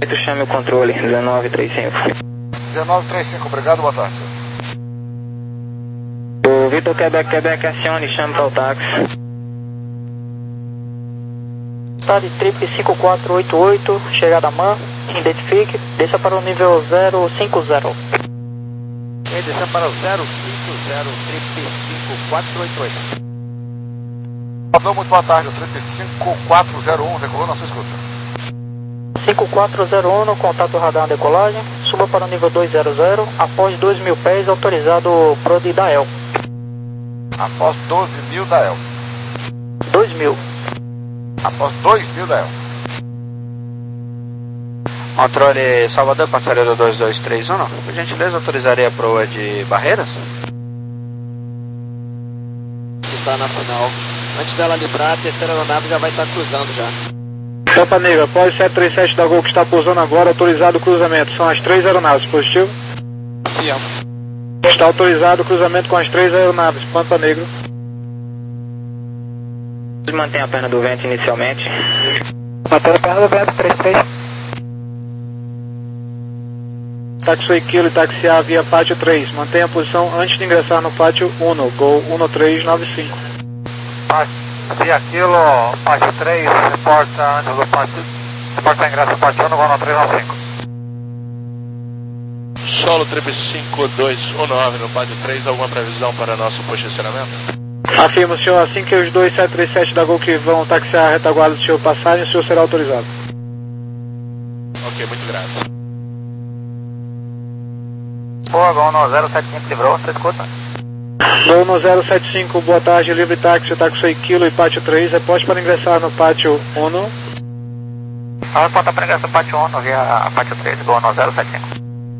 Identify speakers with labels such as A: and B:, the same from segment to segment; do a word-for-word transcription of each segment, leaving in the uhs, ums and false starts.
A: Chame o controle, dezenove trinta e cinco.
B: dezenove trinta e cinco, obrigado, boa tarde, senhor.
A: O Vitor Quebec, Quebec, acione, chame para o táxi.
C: Tarde, trip cinco quatro oito oito, chegada a M A N, identifique, desça para o nível zero cinco zero.
D: E desça para o zero cinco zero, trip cinco quatro oito oito.
B: Alô, muito boa tarde, o trip cinco quatro zero um, decolou na sua escuta.
C: cinco quatro zero um, contato radar na decolagem, suba para o nível dois zero zero, após dois mil pés, autorizado P R O D da E L.
B: Após doze mil da E L.
C: dois mil.
B: Após dois mil da E L.
E: Controle Salvador, passageiro dois dois três um, por gentileza, autorizaria a proa de Barreiras?
D: Está na final. Antes dela livrar, a terceira aeronave já vai estar cruzando já.
F: Tampa Negra, após sete três sete da Gol que está pousando agora, autorizado o cruzamento. São as três aeronaves, positivo?
D: Sim.
F: Está autorizado o cruzamento com as três aeronaves, Pampa Negra.
A: Mantém a perna do vento inicialmente.
C: Mantém a perna do vento, três três.
F: Táxi Kilo e taxiar via pátio três. Mantenha a posição antes de ingressar no pátio um, Gol um três nove cinco.
G: Via Kilo, pátio três, reporta antes do pátio, reporta ingresso no pátio um, Gol um três nove cinco.
H: Solo trip cinco dois um nove no pátio três, alguma previsão para nosso posicionamento?
F: Afirmo, senhor, assim que os dois sete três sete da Gol que vão taxiar a retaguarda do senhor passarem, o senhor será autorizado.
H: Ok, muito grato.
G: Boa, Gol um zero sete cinco livrou, você escuta?
F: Gol um zero sete cinco, boa tarde, livre táxi, táxi Kilo e pátio três, reporte para ingressar no pátio um.
G: Ah, reporta para ingressar no pátio um, via pátio três, Gol um zero sete cinco.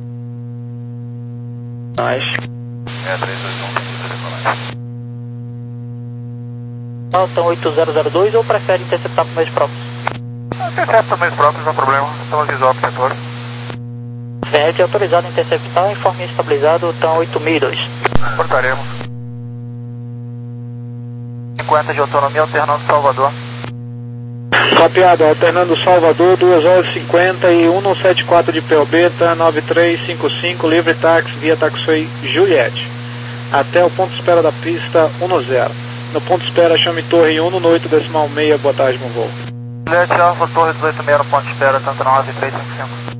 A: Nós.
H: É, três dois um, decolagem.
C: Alton oito zero zero dois ou prefere interceptar por meios próprios?
G: Intercepta por meios próprios, não há problema, estamos visual para o setor.
C: V R T autorizado a interceptar, informe estabilizado, T A M oito mil e dois.
G: Portaremos. cinquenta de autonomia, alternando Salvador.
F: Copiado, alternando Salvador, duas horas e cinquenta e cento e setenta e quatro de P O B, T A nove três cinco cinco, livre táxi via taxi Juliette. Até o ponto de espera da pista um zero. No ponto de espera, chame Torre um no oito decimal seis, boa tarde, bom voo.
G: Juliette Alfa, Torre dezoito seis no ponto de espera, tanto nove três cinco cinco.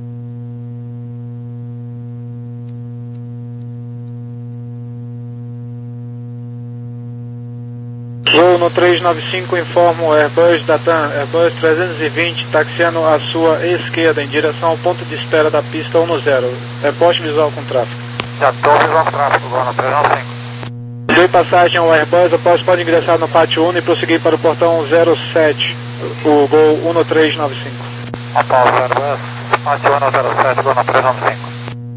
F: Voo no três nove cinco, informo o Airbus da T A M, Airbus trezentos e vinte, taxiando à sua esquerda em direção ao ponto de espera da pista um zero. Reporte visual com tráfego.
G: Já estou visual com tráfego, Gol no três nove cinco.
F: Dei passagem ao Airbus, após pode ingressar no pátio um e prosseguir para o portão zero sete, o Gol um três nove cinco.
G: Após o Airbus, pátio um zero sete, Gol no três nove cinco.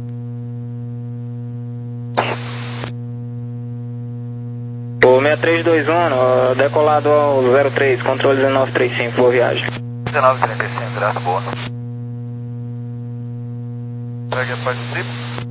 A: O seis três dois um, decolado ao zero três, controle dezenove trinta e cinco, boa viagem.
G: dezenove trinta e cinco, graças, boa.
H: Segue a parte do trip.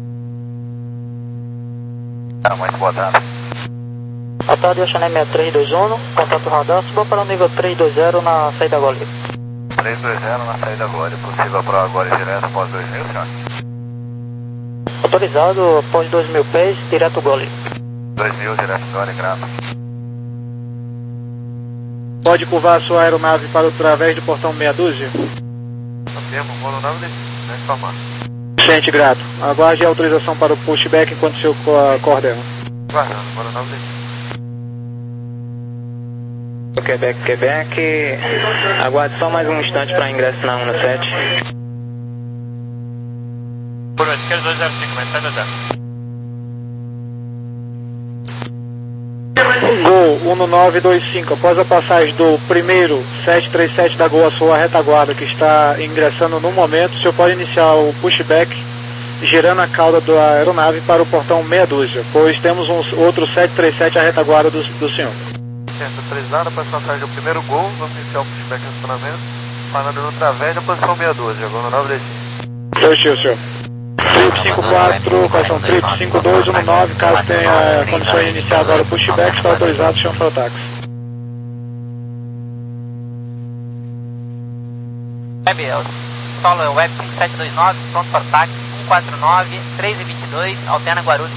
G: Ah, muito boa tarde.
C: Boa tarde, Oceané seis três dois um, contato radar, suba para o nível três dois zero na saída Gole.
G: três dois zero na saída Gole, possível para agora direto após dois mil, senhor?
C: Autorizado após dois mil pés, direto Gole.
G: dois mil, direto Gole, grato.
F: Pode curvar a sua aeronave para o través do portão meia dúzia?
H: Confirmo, vou no nove, né, informar.
F: Gente, grato. Aguarde a autorização para o pushback enquanto o seu coordena.
H: Guardando, vou no nove.
A: Quebec, Quebec, aguarde só mais um instante para ingresso na um sete.
H: Por esquerda dois zero cinco, mensagem zero.
F: Gol um nove dois cinco, após a passagem do primeiro sete três sete da Gol à sua retaguarda que está ingressando no momento, o senhor pode iniciar o pushback girando a cauda da aeronave para o portão meia dúzia, pois temos um outro sete três sete à retaguarda do, do senhor.
H: Certo, autorizado para passagem do primeiro Gol, vamos iniciar o pushback de acionamento, parando no través da posição meia dúzia, Gol no nove dois cinco.
F: Positivo, senhor. Trip cinco quatro, questão Trip cinco dois um nove, caso tenha condições de iniciar agora o pushback, está autorizado, chama para o táxi.
G: É meu.
D: solo Web cinco sete dois nove, pronto para o táxi, um quatro nove, três e vinte e dois, alterna Guarulhos.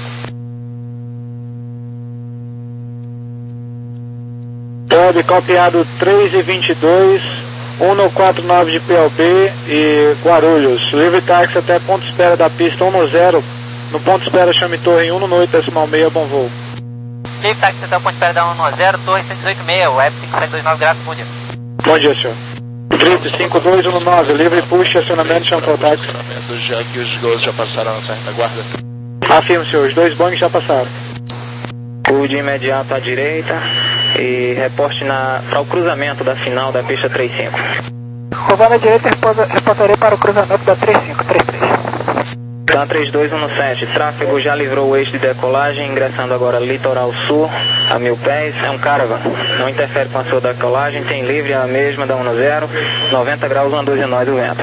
F: Web copiado três e vinte e dois, um quatro nove de P O B e Guarulhos. Livre táxi até ponto de espera da pista um zero. No ponto de espera chame torre em um oito decimal seis, bom voo.
D: Livre táxi até o ponto de espera da um zero, torre cento e dezoito seis, Web cinco sete dois nove, graças, bom dia.
F: Bom dia, senhor. Trip cinco dois um nove, livre push, acionamento, chama para o táxi.
B: Já que os gols já passaram a nossa retaguarda.
F: Afirmo, senhor, os dois Boeing já passaram.
A: Cue de imediato à direita e reporte para o cruzamento da final da pista trinta e cinco.
C: Curvando à direita, reportarei para o cruzamento da trinta e cinco, trinta e três.
A: TAM três dois um sete, tráfego já livrou o eixo de decolagem, ingressando agora litoral sul, a mil pés, é um Caravan, não interfere com a sua decolagem, tem livre a mesma da um zero, noventa graus, uma doze nós do vento.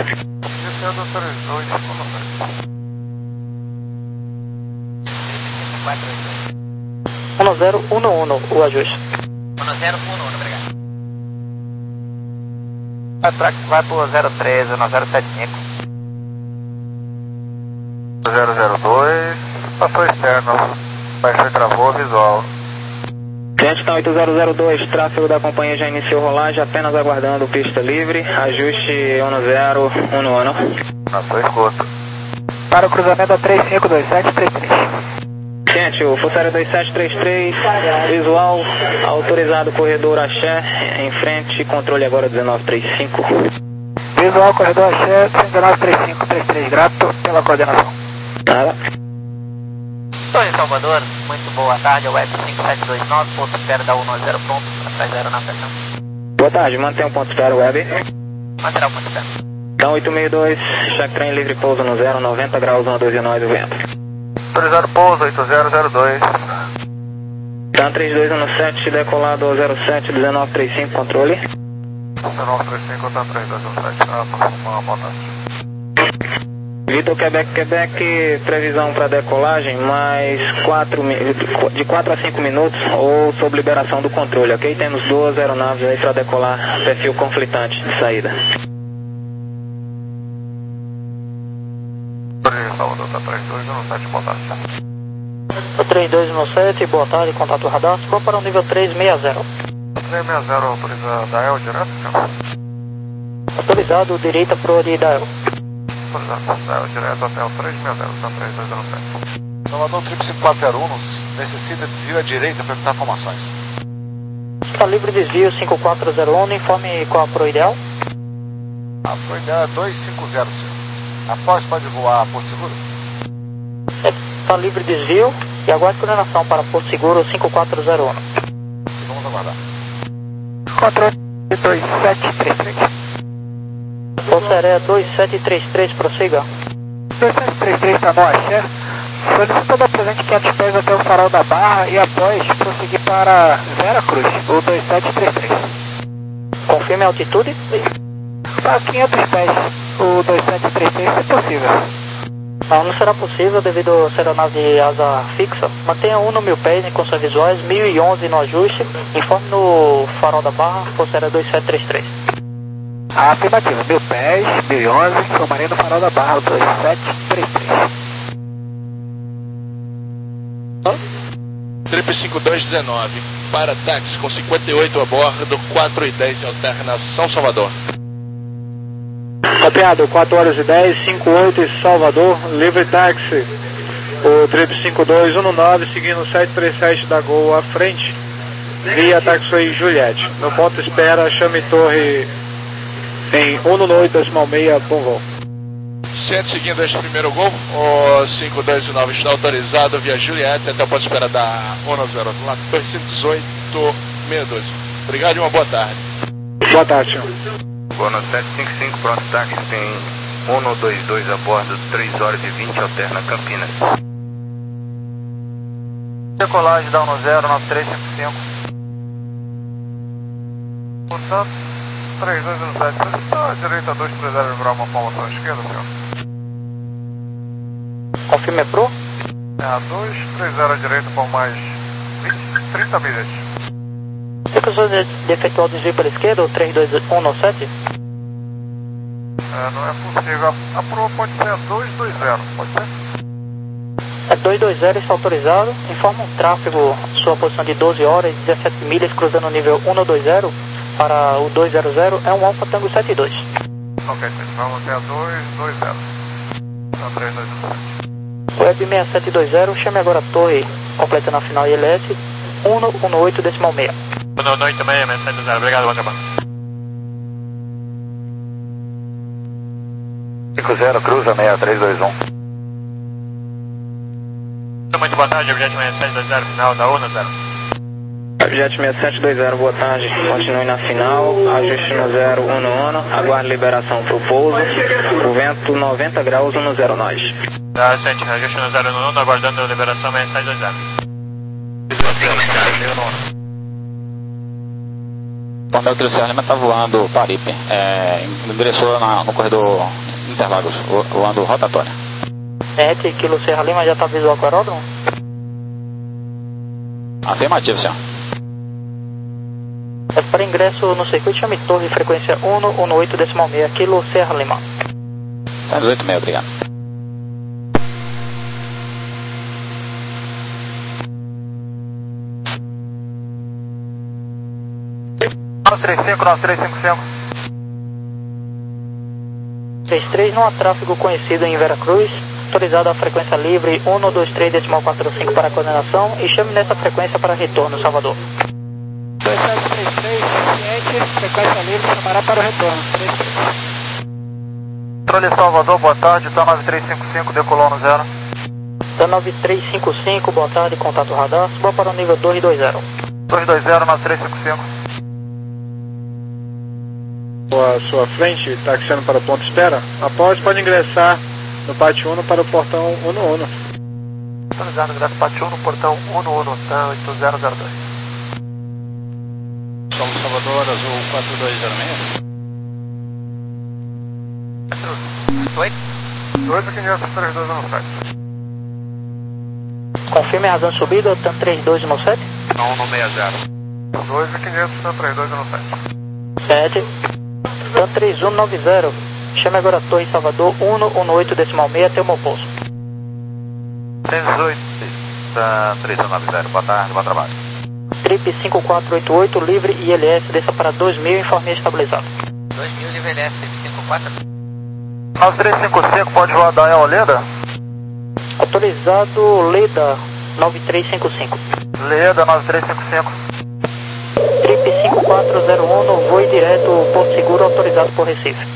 C: um zero um um, o ajuste.
D: um zero um um, obrigado. A track vai para o zero três, um zero sete cinco.
G: zero zero dois, passou externo, baixou e travou, visual.
A: Gente, tá oito zero zero dois, tráfego da companhia já iniciou rolagem, apenas aguardando pista livre, ajuste um zero um um.
G: Passou escuta.
C: Para o cruzamento da trinta e cinco, dois sete três três.
A: Gente, o Fusário dois sete três três, visual, autorizado corredor Axé, em frente, controle agora dezenove trinta e cinco.
C: Visual, corredor Axé, dezenove trinta e cinco, trinta e três, grato pela coordenação.
A: Nada.
D: Torre Salvador, muito boa tarde, Web cinco sete dois nove, ponto de espera da um zero, pronto para zero na pressão.
A: Boa tarde, mantenha um ponto de espera, Web.
D: Manterá o ponto de espera.
A: TAM oito seis dois, check trem livre pouso no zero, noventa graus, uma doze nós do vento.
G: Autorizado pouso, oito zero zero dois.
A: TAM três dois um sete, decolado ao zero sete, dezenove trinta e cinco, controle.
G: dezenove trinta e cinco, TAM três dois um sete, ah, uma boa tarde.
A: Vitor Quebec, Quebec, previsão para decolagem, mais quatro, de quatro a cinco minutos ou sob liberação do controle, ok? Temos duas aeronaves aí para decolar, perfil conflitante de saída.
G: Salvador, tá três dois um sete, boa tarde.
C: três dois um sete, boa tarde, contato radar, score para o nível três seis zero.
G: três seis zero, autoriza da E L direto, senhor?
C: Autorizado, direita pro de da E L.
G: Autorizado da E L direto até o três seis zero, tá três dois um sete.
B: Salvador Trip cinco quatro zero um, necessita desvio à direita para evitar formações.
C: Está livre desvio cinco quatro zero um, informe qual a pro ideal.
B: A pro ideal é dois cinco zero, senhor. Após pode voar a Porto Seguro?
C: Está livre desvio e aguarde coordenação para Porto Seguro cinco quatro zero um.
B: Vamos aguardar.
C: Controle dois sete três três. Força Aérea dois sete três três, prossiga. dois sete três três está no Axé. Solicitando a presente quinhentos pés até o farol da Barra e após prosseguir para Vera Cruz, o dois sete três três. Confirme a altitude. Para quinhentos pés, o dois sete três três, se possível. Não, não será possível devido a ser aeronave de asa fixa. Mantenha um no mil pés em condições visuais, mil e onze no ajuste. Informe no farol da Barra, Força Aérea dois sete três três. Afirmativa, mil pés, mil e onze, informarei no farol da Barra, dois sete três três.
B: Trip cinco dois um nove, para táxi com cinquenta e oito a bordo, quatro e dez de alternação Salvador.
F: Copiado, quatro horas e dez, cinco oito em Salvador, livre táxi. O Trip cinco dois um nove, seguindo sete três sete da Gol à frente, via Taxway Juliette. No ponto de espera, chame torre em um oito decimal seis, bom voo.
B: Sente seguindo este primeiro gol, o cinco dois um nove está autorizado via Juliette até o ponto de espera da um zero, lá torre cento e dezoito, sessenta e dois. Obrigado e uma boa tarde.
F: Boa tarde, senhor.
I: Bono sete cinco cinco, pronto, táxi, tem um dois dois a bordo, três horas e vinte, alterna Campinas.
G: Decolagem da um zero, nove três cinco cinco. Portanto, três dois um sete, está à direita dois três zero, virar uma palma para a esquerda, senhor.
C: Confirme pro.
G: É a dois três zero à direita por mais vinte, trinta milhas.
C: Você precisou de efetuar o desvio pela esquerda, o três dois um sete?
G: É, não é possível. A prova pode ser a dois dois zero, pode ser?
C: É dois dois zero, está autorizado. Informa um tráfego, sua posição de doze horas e dezessete milhas, cruzando o nível um dois zero para o dois zero zero, é um Alfa Tango setenta e dois.
G: Ok, vamos até a dois dois zero. Então, três dois zero.
C: Web seis sete dois zero, chame agora a torre, completando a final I L S, cento e oito decimal seis.
J: cento e oito seis, seis sete dois zero, obrigado, bom trabalho.
I: cinco zero, cruza seis três dois um.
J: Muito boa tarde, objeto seis sete dois zero, final da Uno zero.
A: Objeto seis sete dois zero, boa tarde. Continue na final, ajuste no zero, Uno Uno, aguarde liberação para o pouso, o vento noventa graus, Uno zero nós.
J: Tá, sente, ajuste no zero Uno Uno, aguardando a liberação seis sete dois zero.
K: O meu Kilo Serra Lima está voando Paripe, é, ingressou na, no corredor Interlagos, voando rotatória.
C: sete Kilo Serra Lima, já está visual com o aeródromo?
K: Afirmativo, senhor.
C: É para ingresso no circuito, chame torre, frequência cento e oito decimal seis, Kilo Serra Lima.
K: cento e oito seis, obrigado.
G: nove três cinco, nove três cinco cinco.
C: três três, não há tráfego conhecido em Veracruz, autorizado a frequência livre cento e vinte e três decimal quarenta e cinco para coordenação e chame nessa frequência para retorno, Salvador.
F: dois sete três três, paciente, frequência livre, chamará para o retorno. três três.
G: Controle Salvador, boa tarde, tá nove três cinco cinco, decolou no zero.
C: Tá nove três cinco cinco, boa tarde, contato radar, suba para o nível dois dois zero.
G: dois dois zero, nove três cinco cinco.
F: À sua frente, taxiando para o ponto de espera. Após, pode ingressar no pátio Uno para o portão Uno Uno.
G: Autorizado, ingresso pátio no portão Uno Uno, tá oito zero zero dois.
E: Somos Salvador, azul quatro dois zero seis.
D: Oi?
G: dois quinhentos, três dois um sete.
C: Confirme a razão de subida, TAM três dois um sete.
I: Não, no seis zero.
G: dois quinhentos, três dois um sete.
C: sete. TAM três um nove zero. Chame agora a torre Salvador cento e oito decimal seis até o meu pouso.
I: cento e dezoito, tá três um nove zero, boa tarde, bom trabalho.
C: Trip cinco quatro oito oito, livre I L S, desça para dois mil, informe estabilizado.
D: dois mil, livre I L S, trip cinco quatro.
G: nove três cinco cinco, pode rodar em Oleda?
C: Autorizado Leda nove três cinco cinco.
G: Leda nove três cinco cinco.
C: Trip cinco quatro zero um, voe direto, Porto Seguro, autorizado por Recife.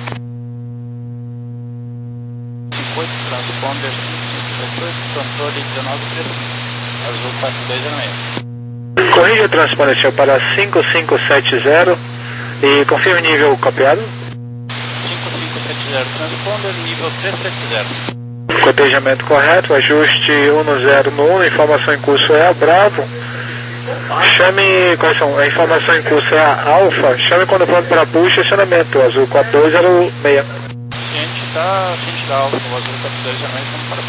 E: cinco oito, transponder cinco cinco oito, controle dezenove trinta e cinco, azul quatro dois zero seis.
F: Corrija o transponder para cinco cinco sete zero e confirme nível copiado.
E: cinco cinco sete zero, transponder nível três três zero.
F: Cotejamento correto, ajuste um zero no um, informação em curso é a Bravo. Chame, correção, a informação em curso é a Alfa, chame quando pronto para push, estacionamento, azul quatro dois zero seis.
E: Ciente da, ciente da Alfa, o azul quatro dois zero seis, vamos para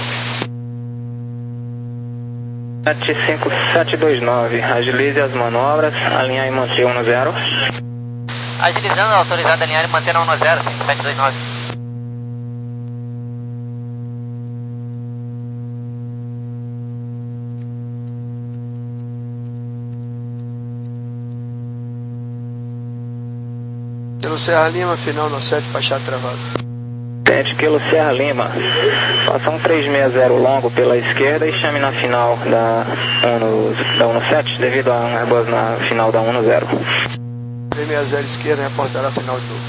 E: o
A: sete cinco sete dois nove, agilize as manobras, alinhar e manter um zero.
D: Agilizando, autorizado a alinhar e manter a um zero, cinco sete dois nove.
L: Pelo Serra Lima, final no sete, fachada travada.
A: sete Kilo Serra Lima, faça um três seis zero longo pela esquerda e chame na final da Uno, da Uno sete, devido a um Airbus na final da Uno zero.
L: três seis zero esquerda, reportará a final de novo.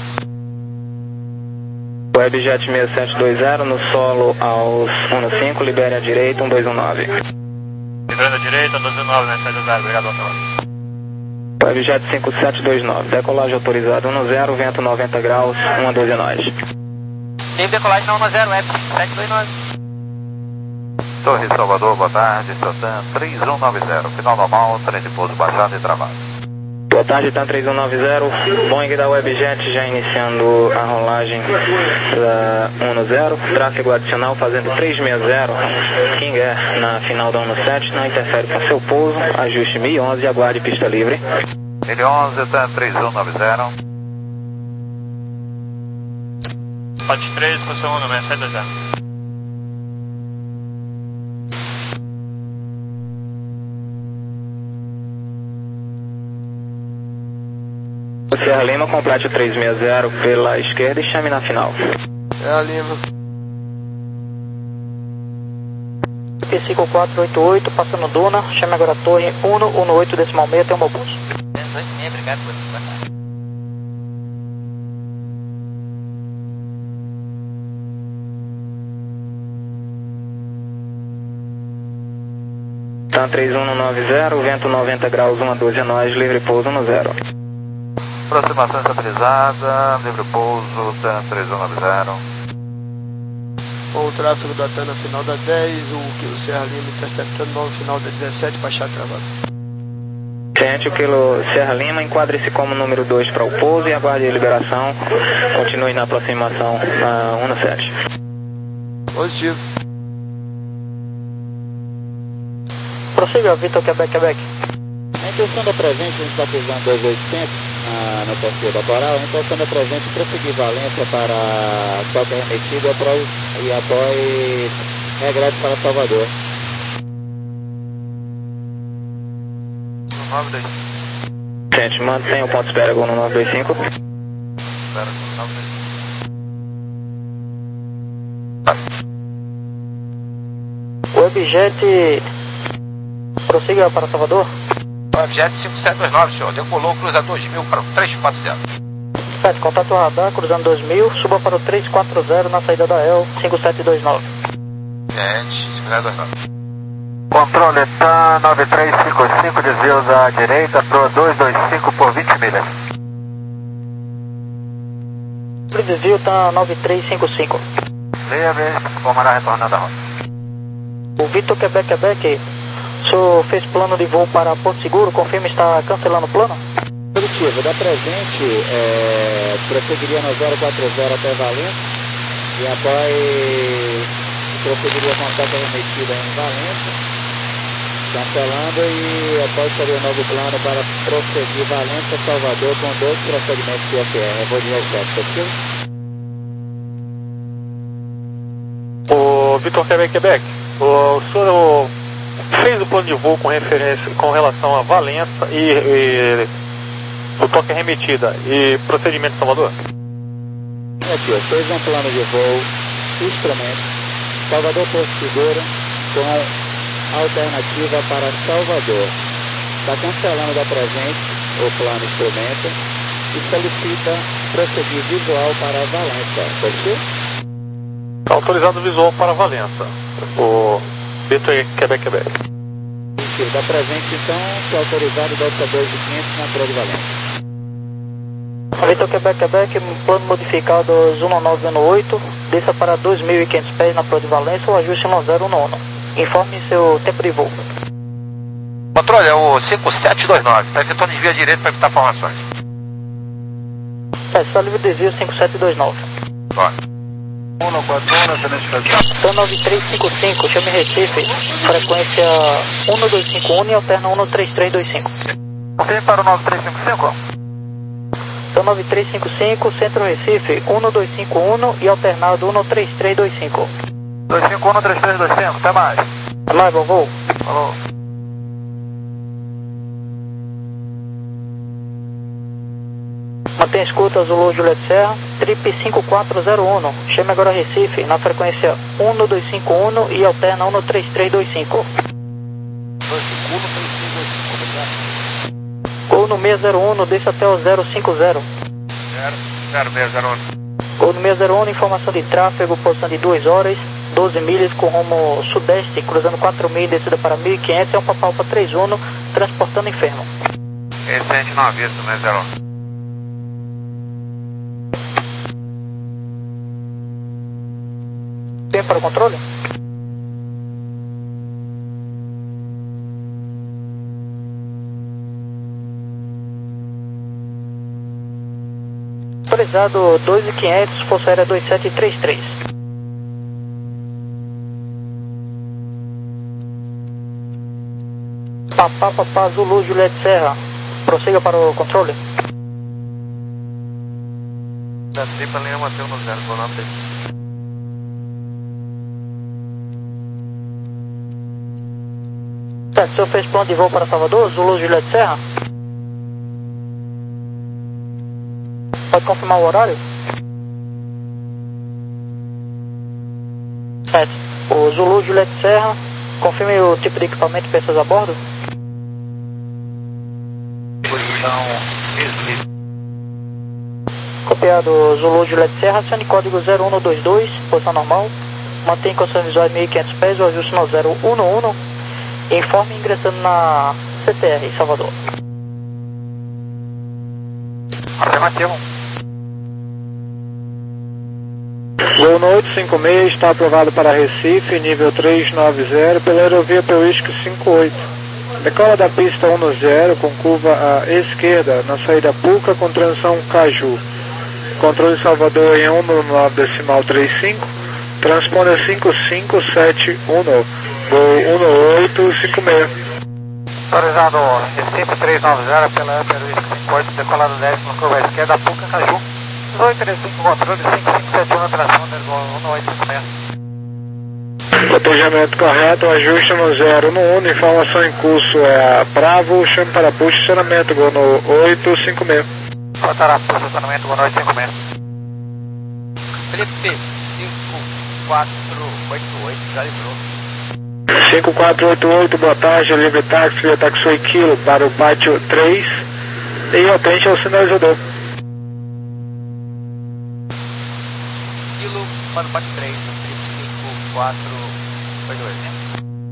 A: Webjet seis sete dois zero no solo aos Uno cinco, libere a direita, um dois um nove.
J: Livrando a direita, um dois um nove, né, seis zero, obrigado, bom trabalho.
A: Webjet cinco sete dois nove, decolagem autorizada um zero, vento noventa graus, um doze nós.
D: Tem decolagem na um zero, Web cinco sete dois nove.
I: Torre Salvador, boa tarde, Sotan três um nove zero, final normal, trem de pouso baixado e travado.
A: Boa tarde, TAM três um nove zero, Boeing da Webjet já iniciando a rolagem da Uno zero, tráfego adicional fazendo três seis zero, King Air na final da Uno sete, não interfere com seu pouso, ajuste mil e onze e aguarde pista livre.
I: mil e onze, TAM três um nove zero.
J: Parte três, posição um, no seis sete dois zero.
A: Serra Lima, complete o três seis zero pela esquerda e chame na final.
L: Serra Lima.
C: cinco quatro oito oito, passando Duna, chame agora a torre um um oito decimal seis, tem um bus.
D: duzentos e oito e meio, obrigado por botar.
A: Tan três um nove zero, vento noventa graus, um a doze a nós, livre pouso no zero.
G: Aproximação estabilizada, livre pouso, Tan três um nove zero.
L: O tráfego da TAN na final da dez, o quilo Serra Lima interceptando no final da dezessete, baixar travado.
A: Gente, o quilo Serra Lima, enquadre-se como número dois para o pouso e aguarde a liberação. Continue na aproximação na um sete.
L: Positivo.
C: Prossiga, Vitor, Quebec, Quebec.
K: A intenção da presente, a gente está cruzando dois mil e oitocentos na, no perfil da Coral. A intenção da presente é prosseguir Valência para toque remetido após, e após regresso para Salvador.
G: nove dois.
A: Gente, mantenha o ponto de espera no nove dois cinco.
G: Espera, nove dois cinco.
C: O Objet prossiga para Salvador.
M: Objet cinco sete dois nove, senhor. Decolou, cruza dois mil para o três quatro zero.
C: sete, contato radar, cruzando dois mil, suba para o três quatro zero na saída da E L cinco sete dois nove.
M: Gente, cinco sete dois nove.
G: Controle TAN nove três cinco cinco, desvios à direita para dois dois cinco por vinte milhas.
C: Desvio tá nove três cinco cinco.
G: Livre, formará retornando a rota.
C: O Vitor Quebec, Quebec, o senhor fez plano de voo para Porto Seguro, confirma está cancelando o plano?
K: Positivo, da presente, é, prosseguiria no zero quatro zero até Valência e após prosseguiria com a toca remetida em Valência, cancelando e após faria um novo plano para prosseguir Valência, Salvador com dois procedimentos de F R. Eu vou dizer o certo, positivo?
F: O Vitor Quebec, Quebec, o senhor fez o plano de voo com referência, com relação a Valença e, e o toque remetida e procedimento de Salvador?
K: Aqui, ó, fez um plano de voo, instrumento, Salvador Porto Seguro, com alternativa para Salvador. Está cancelando da presente o plano instrumento e solicita prosseguir visual para Valença. Positivo?
F: Autorizado visual para Valença. O Vitor Quebec, Quebec.
K: Positivo. Da presente, então, que é autorizado Delta dois mil e quinhentos na Pro de Valença.
C: Vitor Quebec, Quebec, plano modificado um nove um oito, desça para dois mil e quinhentos pés na Pro de Valença ou ajuste um zero um um. Informe seu tempo de voo.
M: Controle, é o cinco sete dois nove. Está efetuando desvio à direita para evitar formações.
C: É, só livre desvio cinco sete dois nove.
M: Bora.
C: Então nove três cinco cinco, chame Recife, frequência um dois cinco um e alterna um três três dois cinco.
G: Confirme para o nove três cinco cinco.
C: Então nove três cinco cinco, Centro Recife, um dois cinco um e alternado um três três dois cinco.
G: dois cinco um, três três dois cinco, até mais.
C: Até mais, bom voo.
G: Falou.
C: Mantém escuta Zulu Juliette Serra, trip cinco quatro zero um, chame agora Recife, na frequência um dois cinco um e alterna um três três dois cinco. Gol no seis zero um, desça até o zero cinco zero.
M: zero seis zero um.
C: Gol no seis zero um, informação de tráfego, posição de duas horas, doze milhas com rumo sudeste, cruzando quatro milhas, descida para mil e quinhentos, é um papal para três um, transportando enfermo.
M: Esse a gente não avisa do seis zero um.
C: Tempo para o controle? Autorizado dois mil e quinhentos, Força Aérea dois sete três três. Papá, papá, Zulu, Juliette Serra. Prossiga para o controle.
H: Da tripla linha manteve no zero, vou nove três cinco.
C: Certo, o senhor fez plano de voo para Salvador, Zulu Juliette Serra? Pode confirmar o horário? Certo, o Zulu Juliette Serra, confirme o tipo de equipamento e pessoas a bordo? Copiado, Zulu Juliette Serra, acione código zero um dois dois, posição normal, mantém condições visuais mil e quinhentos pés, o ajuste no zero um um, informe ingressando na C T R, Salvador.
G: Afirmativo.
F: Gol no oito cinco seis está aprovado para Recife, nível trezentos e noventa, pela aerovia Peruística cinquenta e oito. Decola da pista dez com curva à esquerda na saída Puca com transição Caju. Controle Salvador em um nove decimal trinta e cinco, transponder cinco cinco sete um, Gol um oito cinco seis.
G: Autorizado Recife trezentos e noventa pela Peruística cinquenta e oito, decolado dez com curva à esquerda Puca Caju. dezoito trinta e cinco, controle cinco cinco sete um, transponder Gol um oito cinco seis.
F: Cotejamento correto, ajuste no zero um um, informação em curso é a Bravo, chame para push, estacionamento, Gol no oito cinco seis.
G: Para push, estacionamento, Gol no oito cinco seis.
M: Felipe, cinco quatro oito oito, já livrou.
F: cinco quatro oito oito, boa tarde, livre táxi, via Taxway Kilo para o pátio três e atente ao sinalizador.
M: Kilo para o pátio três, cinco quatro oito oito, né?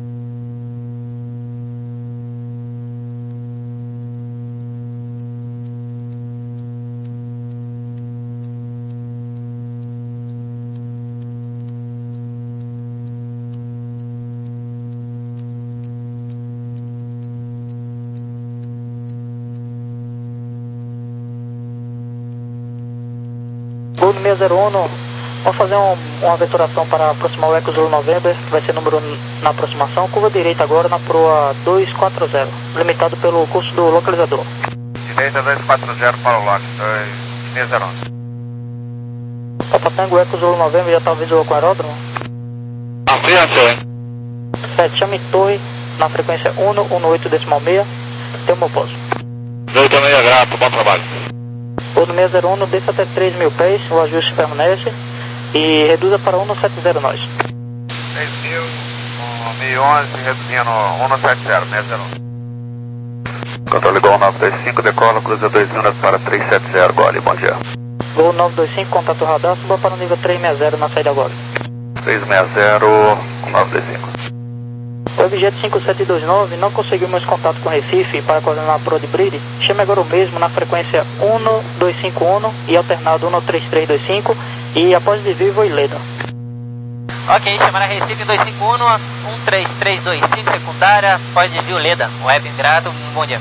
C: Gol no seis zero um, vamos fazer um, uma veturação para aproximar o Eco Zulu November, que vai ser número na aproximação, curva direita agora na proa dois quatro zero, limitado pelo curso do localizador.
G: Direita dois quatro zero para o lote, seis zero um.
C: Papa Tango, Eco Zulu November já está visual com o aeródromo?
B: À frente.
C: Certo, chame torre na frequência um um oito decimal seis, tem o meu posto.
B: Eu também é grato, bom trabalho.
C: Gol no seis zero um, desça até três mil pés, o ajuste permanece e reduza para um sete zero nós.
G: seis mil, mil e onze, reduzindo um sete zero, seis zero um.
I: Controle Gol nove dois cinco, decola, cruza dois Unas para trezentos e setenta, Gole, bom dia.
C: Gol nove dois cinco, contato radar, suba para o nível trezentos e sessenta na saída agora.
I: trezentos e sessenta, nove dois cinco.
C: O objeto cinco sete dois nove não conseguiu mais contato com Recife para coordenar a Pro de Bride. Chame agora o mesmo na frequência um dois cinco um e alternado um três três dois cinco e após de vivo e Leda.
D: Ok, chamar a Recife dois cinco um, um três três dois cinco, secundária, pode desvio Leda. Web ingrato, um bom dia.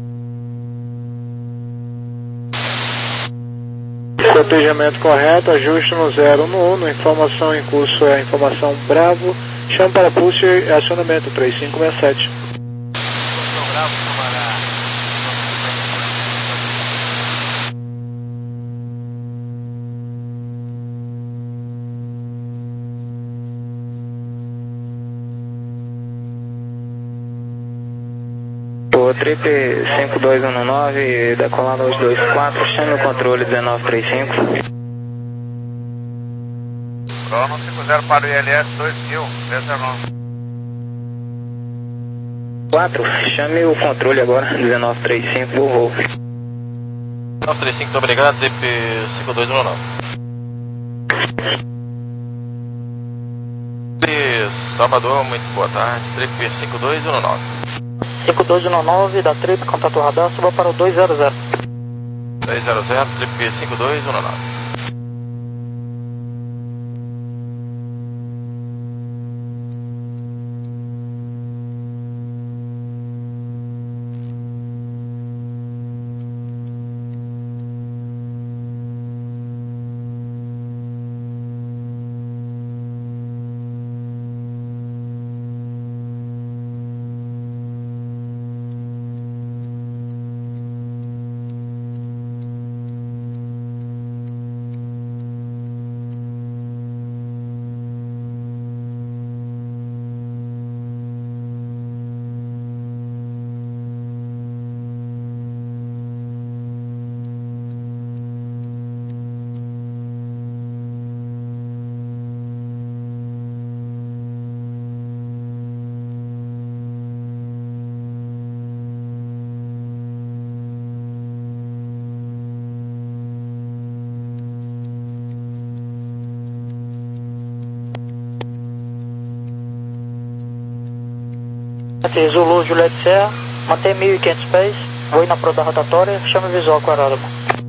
F: Cotejamento correto, ajuste no zero um um, informação em curso é a informação Bravo, chame para push e acionamento três cinco seis sete.
A: O Trip cinco dois um nove, decolando dois dois quatro, chame o controle dezenove trinta e cinco.
G: Crono cinco zero para o I L S dois mil, seis zero um.
A: quatro, chame o controle agora, dezenove trinta e cinco, vou voo.
J: nove três cinco, muito obrigado, Trip cinco dois um nove. Salvador, muito boa tarde, Trip cinco dois um nove.
C: cinco dois um nove da Trip, contato radar, suba para o dois zero zero.
J: dois zero zero, Trip cinco dois um nove.
C: frequência Zulu Juliette Serra, mantém mil e quinhentos pés, vou na proda rotatória, chame visual com aeródromo.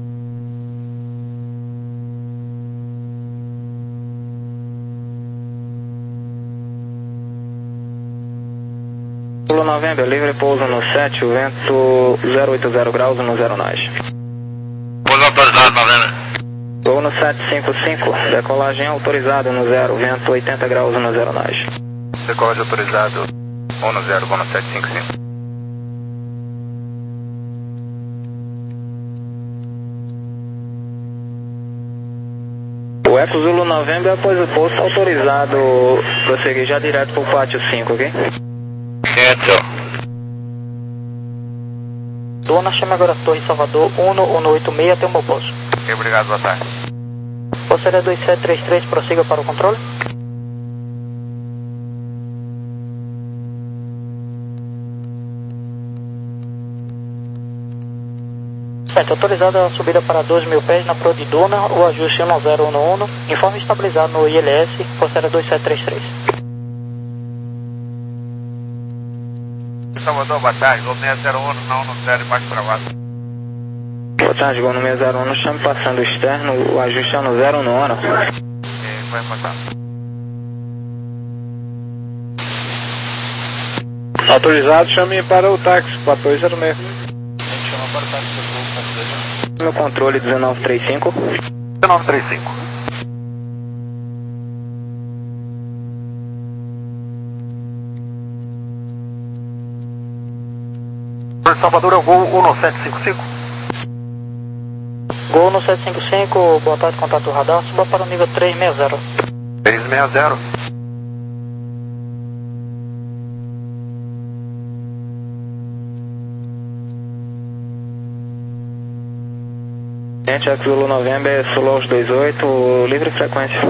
A: Zulu November, livre pouso no sete, o vento zero oito zero graus no zero nós.
J: Pouso autorizado, November.
A: Vou no sete cinco cinco, decolagem autorizado no zero, vento oitenta graus no zero nós.
I: Decolagem autorizado, um no zero, vou no sete cinco cinco.
A: O Eco Zulu November, após o posto, autorizado prosseguir já direto para o pátio cinco, ok?
J: Certo.
C: Dona, chame agora Torre Salvador, um um oito seis até o meu posto.
I: Ok, obrigado, boa tarde.
C: Você é dois sete três três, prossiga para o controle. Certo, autorizada a subida para dois mil pés na Pro de Duna, o ajuste um zero um um, informe estabilizado no I L S, você é dois sete três três.
I: Salvador, boa tarde, Gol seis zero um, não no zero, embaixo para baixo.
A: Boa tarde, Gol no seis zero um, chame passando externo, o ajuste é no zero um um.
I: Ok, vai passar.
F: Autorizado, chame para o táxi, quatorze zero seis.
E: Chama para o táxi do
A: Meu controle dezenove trinta e cinco.
M: dezenove trinta e cinco. Salvador é o Gol um sete cinco cinco.
C: Gol no sete cinco cinco, boa tarde, contato radar, suba para o nível três seis zero.
M: três seis zero.
A: Gente, Eco Zulu November, Sul aos dois oito, livre frequência.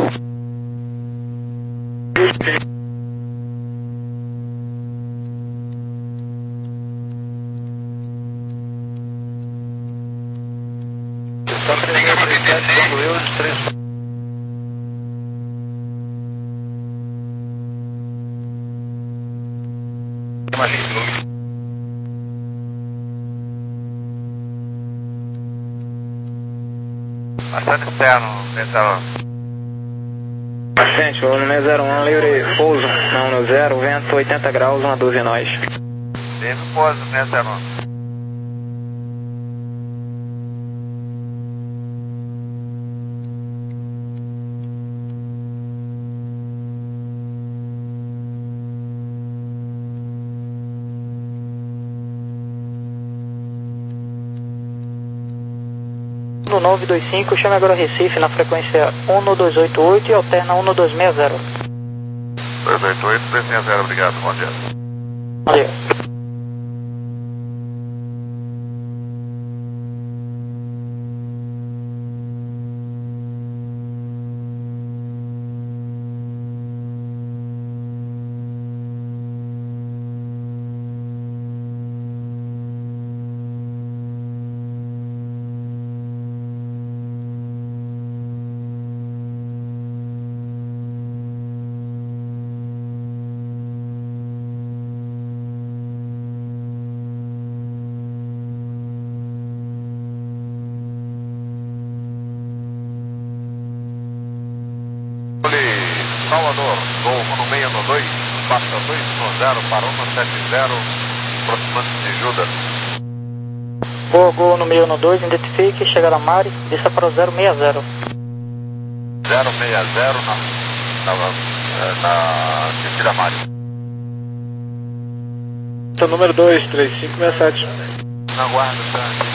I: Bastante externo, pensava.
A: Gente, vou no seis zero um, livre pouso, não no zero, vento oitenta graus, uma doze nós.
I: Livre pouso, seis zero um.
C: No nove dois cinco, chame agora Recife na frequência um dois oito oito e alterna um dois seis zero.
I: dois oito oito, dois seis zero, obrigado, bom dia.
C: Bom dia.
I: Salvador, Gol um seis um dois, passa dois um zero para um sete zero, aproximando-se de Judas.
C: Boa, Gol no seis um dois, identifique, chega na Mari, desça para o zero seis zero.
I: zero seis zero na, na, na Cecília Mari.
F: Seu número dois, três cinco seis sete.
I: Na guarda, tá?